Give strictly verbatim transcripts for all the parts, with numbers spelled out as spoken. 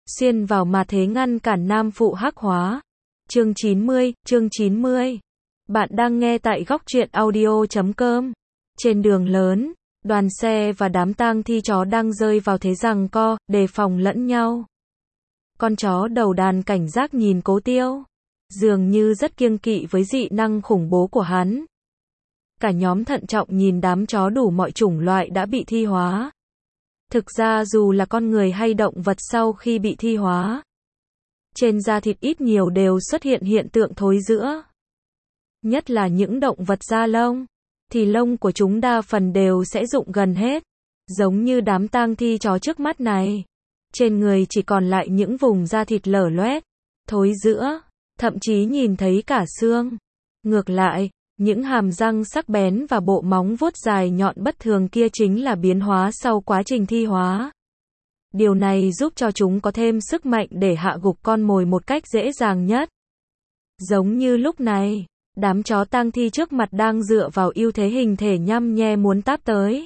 xuyên vào mà thế ngăn cản nam phụ hắc hóa. Chương chín mươi, chương chín mươi. Bạn đang nghe tại góc truyện audio chấm com. Trên đường lớn, đoàn xe và đám tang thi chó đang rơi vào thế giằng co, đề phòng lẫn nhau. Con chó đầu đàn cảnh giác nhìn Cố Tiêu, dường như rất kiêng kỵ với dị năng khủng bố của hắn. Cả nhóm thận trọng nhìn đám chó đủ mọi chủng loại đã bị thi hóa. Thực ra dù là con người hay động vật sau khi bị thi hóa, trên da thịt ít nhiều đều xuất hiện hiện tượng thối rữa. Nhất là những động vật da lông, thì lông của chúng đa phần đều sẽ rụng gần hết. Giống như đám tang thi chó trước mắt này. Trên người chỉ còn lại những vùng da thịt lở loét, thối rữa, thậm chí nhìn thấy cả xương. Ngược lại, những hàm răng sắc bén và bộ móng vuốt dài nhọn bất thường kia chính là biến hóa sau quá trình thi hóa. Điều này giúp cho chúng có thêm sức mạnh để hạ gục con mồi một cách dễ dàng nhất. Giống như lúc này, đám chó tang thi trước mặt đang dựa vào ưu thế hình thể nhăm nhe muốn táp tới.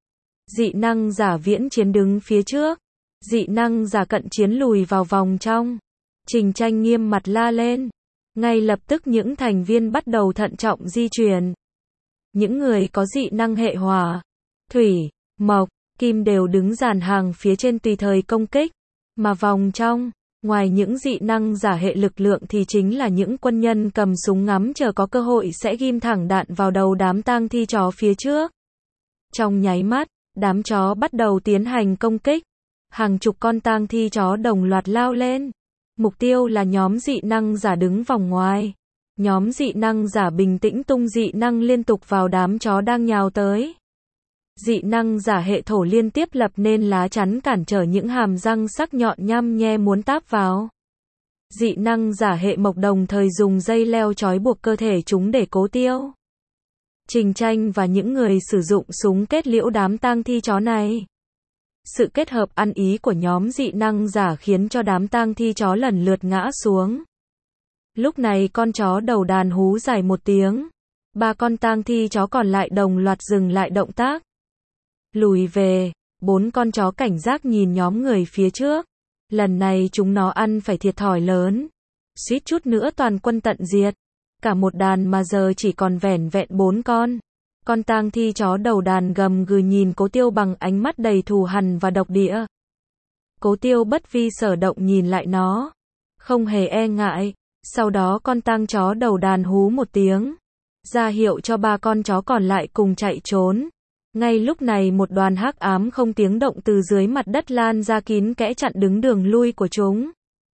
Dị năng giả viễn chiến đứng phía trước, dị năng giả cận chiến lùi vào vòng trong. Trình Tranh nghiêm mặt la lên. Ngay lập tức những thành viên bắt đầu thận trọng di chuyển. Những người có dị năng hệ hỏa, thủy, mộc, kim đều đứng dàn hàng phía trên tùy thời công kích. Mà vòng trong, ngoài những dị năng giả hệ lực lượng thì chính là những quân nhân cầm súng ngắm chờ có cơ hội sẽ ghim thẳng đạn vào đầu đám tang thi chó phía trước. Trong nháy mắt, đám chó bắt đầu tiến hành công kích. Hàng chục con tang thi chó đồng loạt lao lên. Mục tiêu là nhóm dị năng giả đứng vòng ngoài. Nhóm dị năng giả bình tĩnh tung dị năng liên tục vào đám chó đang nhào tới. Dị năng giả hệ thổ liên tiếp lập nên lá chắn cản trở những hàm răng sắc nhọn nhăm nhe muốn táp vào. Dị năng giả hệ mộc đồng thời dùng dây leo trói buộc cơ thể chúng để Cố Tiêu, Trình Tranh và những người sử dụng súng kết liễu đám tang thi chó này. Sự kết hợp ăn ý của nhóm dị năng giả khiến cho đám tang thi chó lần lượt ngã xuống. Lúc này con chó đầu đàn hú dài một tiếng. Ba con tang thi chó còn lại đồng loạt dừng lại động tác. Lùi về, bốn con chó cảnh giác nhìn nhóm người phía trước. Lần này chúng nó ăn phải thiệt thòi lớn. Suýt chút nữa toàn quân tận diệt. Cả một đàn mà giờ chỉ còn vẻn vẹn bốn con. Con tang thi chó đầu đàn gầm gừ nhìn Cố Tiêu bằng ánh mắt đầy thù hằn và độc địa. Cố Tiêu bất vi sở động nhìn lại nó, không hề e ngại. Sau đó con tang chó đầu đàn hú một tiếng, ra hiệu cho ba con chó còn lại cùng chạy trốn. Ngay lúc này một đoàn hắc ám không tiếng động từ dưới mặt đất lan ra kín kẽ chặn đứng đường lui của chúng.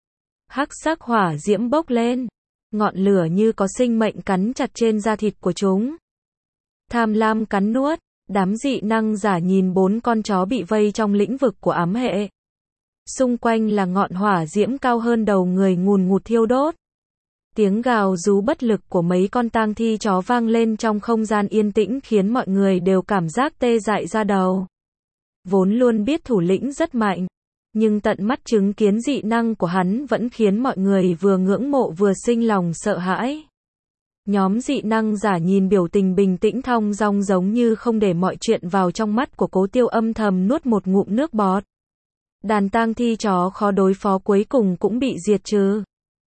Hắc sắc hỏa diễm bốc lên, ngọn lửa như có sinh mệnh cắn chặt trên da thịt của chúng. Tham lam cắn nuốt, đám dị năng giả nhìn bốn con chó bị vây trong lĩnh vực của ám hệ. Xung quanh là ngọn hỏa diễm cao hơn đầu người ngùn ngụt thiêu đốt. Tiếng gào rú bất lực của mấy con tang thi chó vang lên trong không gian yên tĩnh khiến mọi người đều cảm giác tê dại da đầu. Vốn luôn biết thủ lĩnh rất mạnh, nhưng tận mắt chứng kiến dị năng của hắn vẫn khiến mọi người vừa ngưỡng mộ vừa sinh lòng sợ hãi. Nhóm dị năng giả nhìn biểu tình bình tĩnh thong dong giống như không để mọi chuyện vào trong mắt của Cố Tiêu, âm thầm nuốt một ngụm nước bọt. Đàn tang thi chó khó đối phó cuối cùng cũng bị diệt trừ.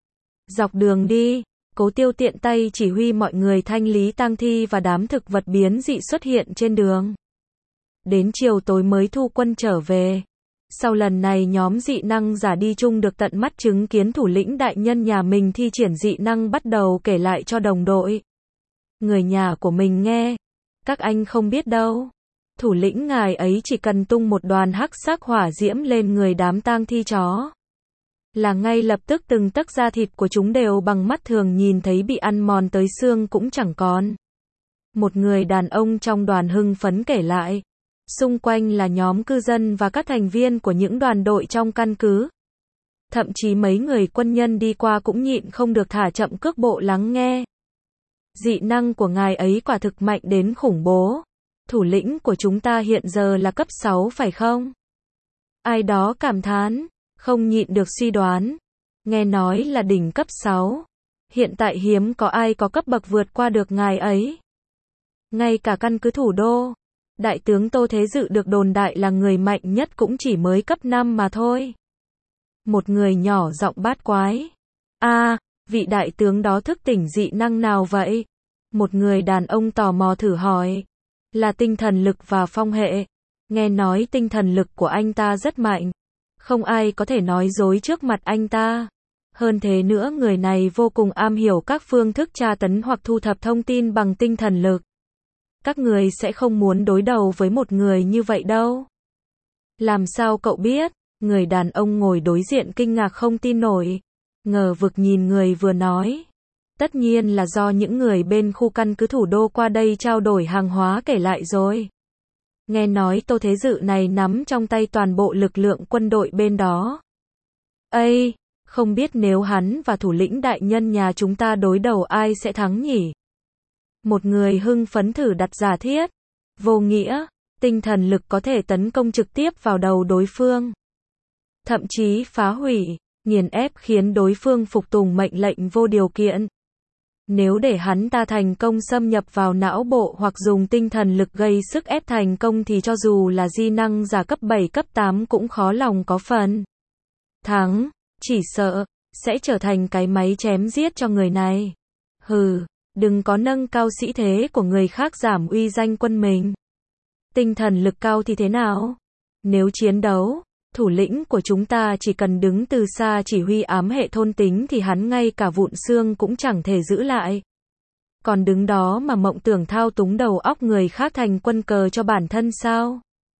Dọc đường đi, Cố Tiêu tiện tay chỉ huy mọi người thanh lý tang thi và đám thực vật biến dị xuất hiện trên đường. Đến chiều tối mới thu quân trở về. Sau lần này nhóm dị năng giả đi chung được tận mắt chứng kiến thủ lĩnh đại nhân nhà mình thi triển dị năng bắt đầu kể lại cho đồng đội. Người nhà của mình nghe. Các anh không biết đâu. Thủ lĩnh ngài ấy chỉ cần tung một đoàn hắc sắc hỏa diễm lên người đám tang thi chó, là ngay lập tức từng tấc da thịt của chúng đều bằng mắt thường nhìn thấy bị ăn mòn tới xương cũng chẳng còn. Một người đàn ông trong đoàn hưng phấn kể lại. Xung quanh là nhóm cư dân và các thành viên của những đoàn đội trong căn cứ. Thậm chí mấy người quân nhân đi qua cũng nhịn không được thả chậm cước bộ lắng nghe. Dị năng của ngài ấy quả thực mạnh đến khủng bố. Thủ lĩnh của chúng ta hiện giờ là cấp sáu phải không? Ai đó cảm thán, không nhịn được suy đoán. Nghe nói là đỉnh cấp sáu. Hiện tại hiếm có ai có cấp bậc vượt qua được ngài ấy. Ngay cả căn cứ thủ đô, Đại tướng Tô Thế Dự được đồn đại là người mạnh nhất cũng chỉ mới cấp năm mà thôi. Một người nhỏ giọng bát quái. A, vị đại tướng đó thức tỉnh dị năng nào vậy? Một người đàn ông tò mò thử hỏi. Là tinh thần lực và phong hệ. Nghe nói tinh thần lực của anh ta rất mạnh. Không ai có thể nói dối trước mặt anh ta. Hơn thế nữa người này vô cùng am hiểu các phương thức tra tấn hoặc thu thập thông tin bằng tinh thần lực. Các người sẽ không muốn đối đầu với một người như vậy đâu. Làm sao cậu biết? Người đàn ông ngồi đối diện kinh ngạc không tin nổi. Ngờ vực nhìn người vừa nói. Tất nhiên là do những người bên khu căn cứ thủ đô qua đây trao đổi hàng hóa kể lại rồi. Nghe nói Tô Thế Dự này nắm trong tay toàn bộ lực lượng quân đội bên đó. Ây, không biết nếu hắn và thủ lĩnh đại nhân nhà chúng ta đối đầu ai sẽ thắng nhỉ? Một người hưng phấn thử đặt giả thiết. Vô nghĩa, tinh thần lực có thể tấn công trực tiếp vào đầu đối phương. Thậm chí phá hủy, nghiền ép khiến đối phương phục tùng mệnh lệnh vô điều kiện. Nếu để hắn ta thành công xâm nhập vào não bộ hoặc dùng tinh thần lực gây sức ép thành công thì cho dù là di năng giả cấp bảy cấp tám cũng khó lòng có phần thắng, chỉ sợ sẽ trở thành cái máy chém giết cho người này. Hừ, đừng có nâng cao sĩ thế của người khác giảm uy danh quân mình. Tinh thần lực cao thì thế nào? Nếu chiến đấu, thủ lĩnh của chúng ta chỉ cần đứng từ xa chỉ huy ám hệ thôn tính thì hắn ngay cả vụn xương cũng chẳng thể giữ lại. Còn đứng đó mà mộng tưởng thao túng đầu óc người khác thành quân cờ cho bản thân sao?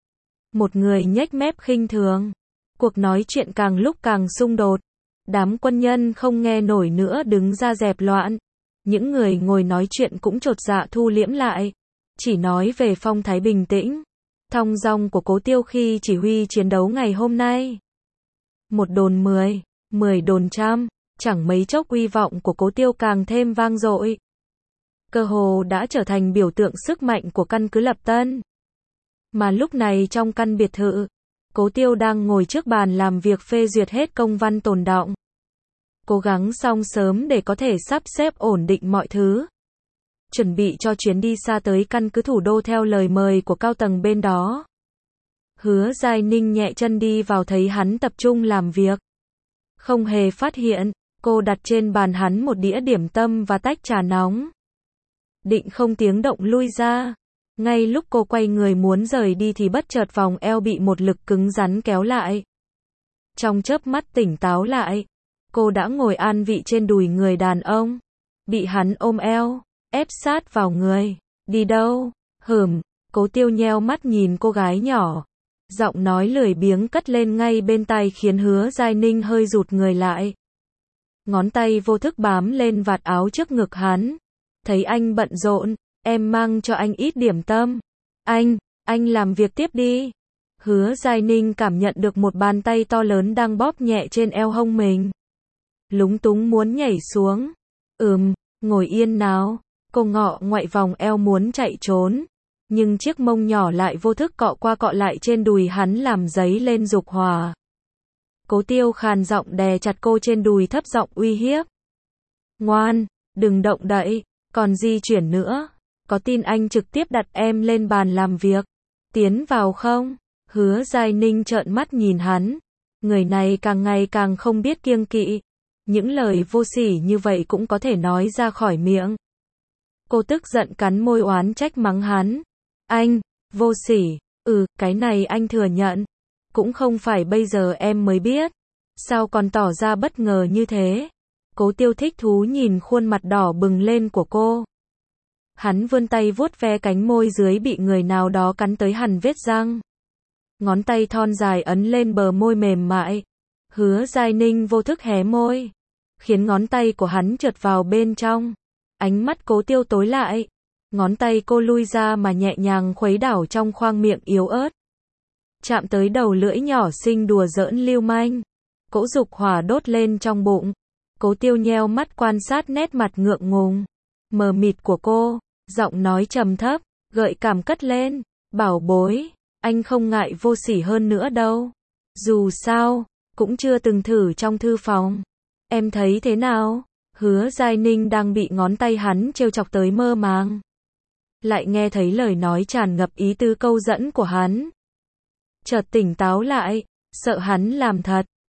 Một người nhếch mép khinh thường. Cuộc nói chuyện càng lúc càng xung đột. Đám quân nhân không nghe nổi nữa đứng ra dẹp loạn. Những người ngồi nói chuyện cũng chột dạ thu liễm lại. Chỉ nói về phong thái bình tĩnh, thong dong của Cố Tiêu khi chỉ huy chiến đấu ngày hôm nay. Một đồn mười, mười đồn trăm, chẳng mấy chốc uy vọng của Cố Tiêu càng thêm vang dội. Cơ hồ đã trở thành biểu tượng sức mạnh của căn cứ Lập Tân. Mà lúc này trong căn biệt thự, Cố Tiêu đang ngồi trước bàn làm việc phê duyệt hết công văn tồn đọng. Cố gắng xong sớm để có thể sắp xếp ổn định mọi thứ. Chuẩn bị cho chuyến đi xa tới căn cứ thủ đô theo lời mời của cao tầng bên đó. Hứa Giai Ninh nhẹ chân đi vào thấy hắn tập trung làm việc. Không hề phát hiện, cô đặt trên bàn hắn một đĩa điểm tâm và tách trà nóng. Định không tiếng động lui ra. Ngay lúc cô quay người muốn rời đi thì bất chợt vòng eo bị một lực cứng rắn kéo lại. Trong chớp mắt tỉnh táo lại, cô đã ngồi an vị trên đùi người đàn ông. Bị hắn ôm eo, ép sát vào người. Đi đâu? Hửm, Cố Tiêu nheo mắt nhìn cô gái nhỏ. Giọng nói lười biếng cất lên ngay bên tai khiến Hứa Giai Ninh hơi rụt người lại. Ngón tay vô thức bám lên vạt áo trước ngực hắn. Thấy anh bận rộn, em mang cho anh ít điểm tâm. Anh, anh làm việc tiếp đi. Hứa Giai Ninh cảm nhận được một bàn tay to lớn đang bóp nhẹ trên eo hông mình. Lúng túng muốn nhảy xuống. Ừm, ngồi yên nào. Cô ngọ ngoại vòng eo muốn chạy trốn. Nhưng chiếc mông nhỏ lại vô thức cọ qua cọ lại trên đùi hắn làm dấy lên dục hỏa. Cố Tiêu khàn giọng đè chặt cô trên đùi thấp giọng uy hiếp. Ngoan, đừng động đậy, còn di chuyển nữa. Có tin anh trực tiếp đặt em lên bàn làm việc. Tiến vào không? Hứa Giai Ninh trợn mắt nhìn hắn. Người này càng ngày càng không biết kiêng kỵ. Những lời vô sỉ như vậy cũng có thể nói ra khỏi miệng. Cô tức giận cắn môi oán trách mắng hắn. Anh, vô sỉ, ừ, cái này anh thừa nhận. Cũng không phải bây giờ em mới biết. Sao còn tỏ ra bất ngờ như thế? Cố Tiêu thích thú nhìn khuôn mặt đỏ bừng lên của cô. Hắn vươn tay vuốt ve cánh môi dưới bị người nào đó cắn tới hằn vết răng. Ngón tay thon dài ấn lên bờ môi mềm mại. Hứa Giai Ninh vô thức hé môi, khiến ngón tay của hắn trượt vào bên trong. Ánh mắt Cố Tiêu tối lại. Ngón tay cô lui ra mà nhẹ nhàng khuấy đảo trong khoang miệng yếu ớt. Chạm tới đầu lưỡi nhỏ xinh đùa giỡn lưu manh. Cỗ dục hỏa đốt lên trong bụng. Cố Tiêu nheo mắt quan sát nét mặt ngượng ngùng, mờ mịt của cô. Giọng nói trầm thấp, gợi cảm cất lên. Bảo bối, anh không ngại vô sỉ hơn nữa đâu. Dù sao, cũng chưa từng thử trong thư phòng. Em thấy thế nào? Hứa Giai Ninh đang bị ngón tay hắn trêu chọc tới mơ màng. Lại nghe thấy lời nói tràn ngập ý tứ câu dẫn của hắn. Chợt tỉnh táo lại, sợ hắn làm thật.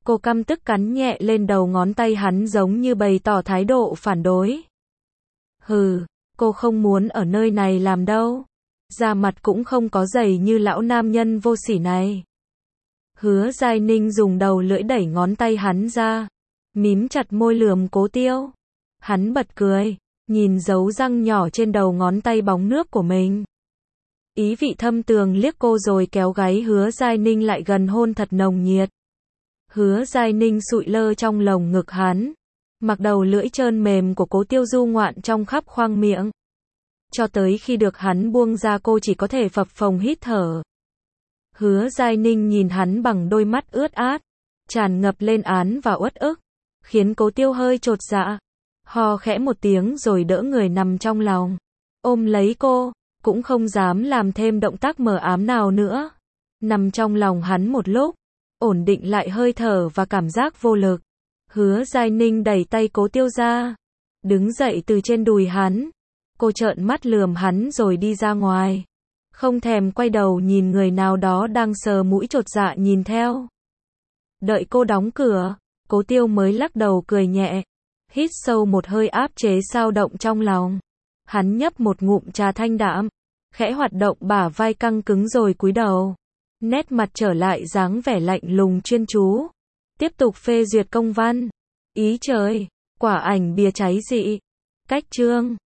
Cô căm tức cắn nhẹ lên đầu ngón tay hắn giống như bày tỏ thái độ phản đối. Hừ, cô không muốn ở nơi này làm đâu. Da mặt cũng không có dày như lão nam nhân vô sỉ này. Hứa Giai Ninh dùng đầu lưỡi đẩy ngón tay hắn ra, mím chặt môi lườm Cố Tiêu. Hắn bật cười, nhìn dấu răng nhỏ trên đầu ngón tay bóng nước của mình. Ý vị thâm tường liếc cô rồi kéo gáy Hứa Giai Ninh lại gần hôn thật nồng nhiệt. Hứa Giai Ninh sụi lơ trong lồng ngực hắn, mặc đầu lưỡi trơn mềm của Cố Tiêu du ngoạn trong khắp khoang miệng. Cho tới khi được hắn buông ra cô chỉ có thể phập phồng hít thở. Hứa Giai Ninh nhìn hắn bằng đôi mắt ướt át, tràn ngập lên án và uất ức, khiến Cố Tiêu hơi chột dạ. Ho khẽ một tiếng rồi đỡ người nằm trong lòng, ôm lấy cô, cũng không dám làm thêm động tác mờ ám nào nữa. Nằm trong lòng hắn một lúc, ổn định lại hơi thở và cảm giác vô lực. Hứa Giai Ninh đẩy tay Cố Tiêu ra, đứng dậy từ trên đùi hắn. Cô trợn mắt lườm hắn rồi đi ra ngoài, không thèm quay đầu nhìn người nào đó đang sờ mũi chột dạ nhìn theo. Đợi cô đóng cửa, Cố Tiêu mới lắc đầu cười nhẹ, hít sâu một hơi áp chế xao động trong lòng. Hắn nhấp một ngụm trà thanh đạm, khẽ hoạt động bả vai căng cứng rồi cúi đầu, nét mặt trở lại dáng vẻ lạnh lùng chuyên chú, tiếp tục phê duyệt công văn. Ý trời, quả ảnh bìa cháy dị. Cách chương